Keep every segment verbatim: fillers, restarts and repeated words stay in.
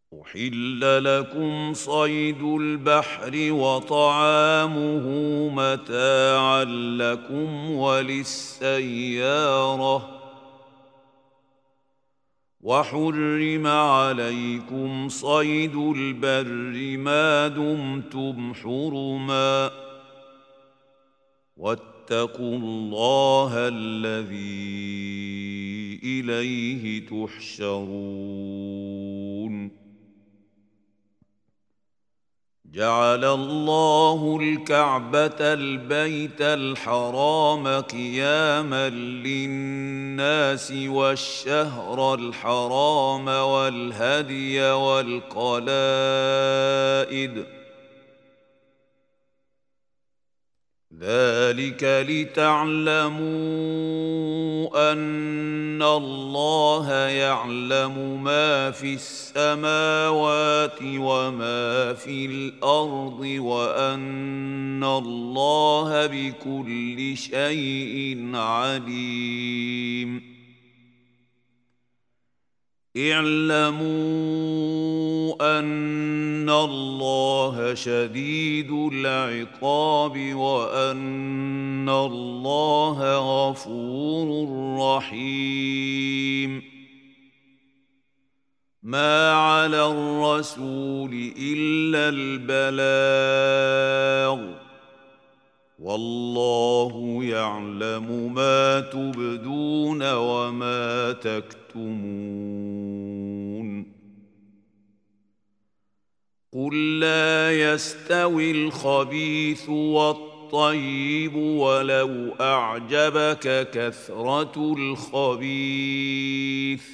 أحل لكم صيد البحر وطعامه متاعا لكم وللسيارة وحرم عليكم صيد البر ما دمتم حرما واتقوا الله الذي إليه تحشرون جعل الله الكعبة البيت الحرام قياما للناس والشهر الحرام والهدي والقلائد ذلك لتعلموا أن الله يعلم ما في السماوات وما في الأرض وأن الله بكل شيء عليم اعلموا أن الله شديد العقاب وأن الله غفور رحيم ما على الرسول إلا البلاغ والله يعلم ما تبدون وما تكتمون قل لا يستوي الخبيث والطيب ولو أعجبك كثرة الخبيث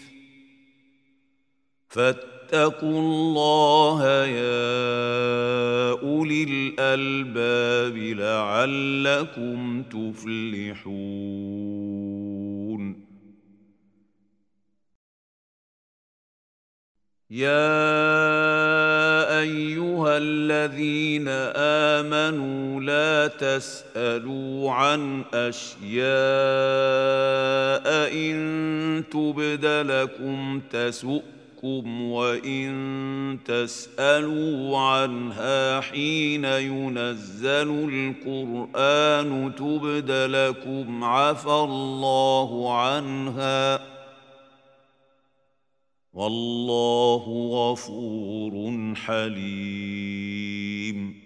فاتقوا الله يا أولي الألباب لعلكم تفلحون يا أيها الذين آمنوا لا تسألوا عن أشياء إن تبد لكم تسؤكم وإن تسألوا عنها حين ينزل القرآن تبد لكم عفى الله عنها والله غفور حليم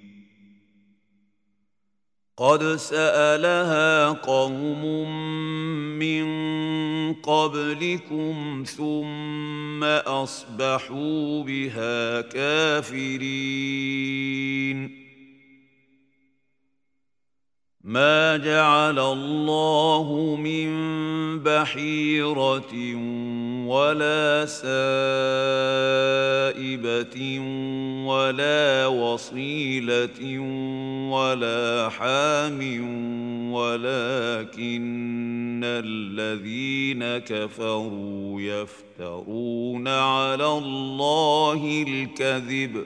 قد سألها قوم من قبلكم ثم أصبحوا بها كافرين ما جعل الله من بحيرة ولا سائبة ولا وصيلة ولا حام ولكن الذين كفروا يفترون على الله الكذب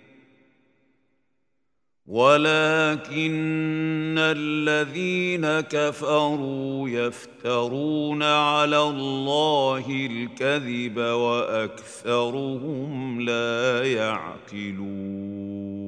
ولكن الذين كفروا يفترون على الله الكذب وأكثرهم لا يعقلون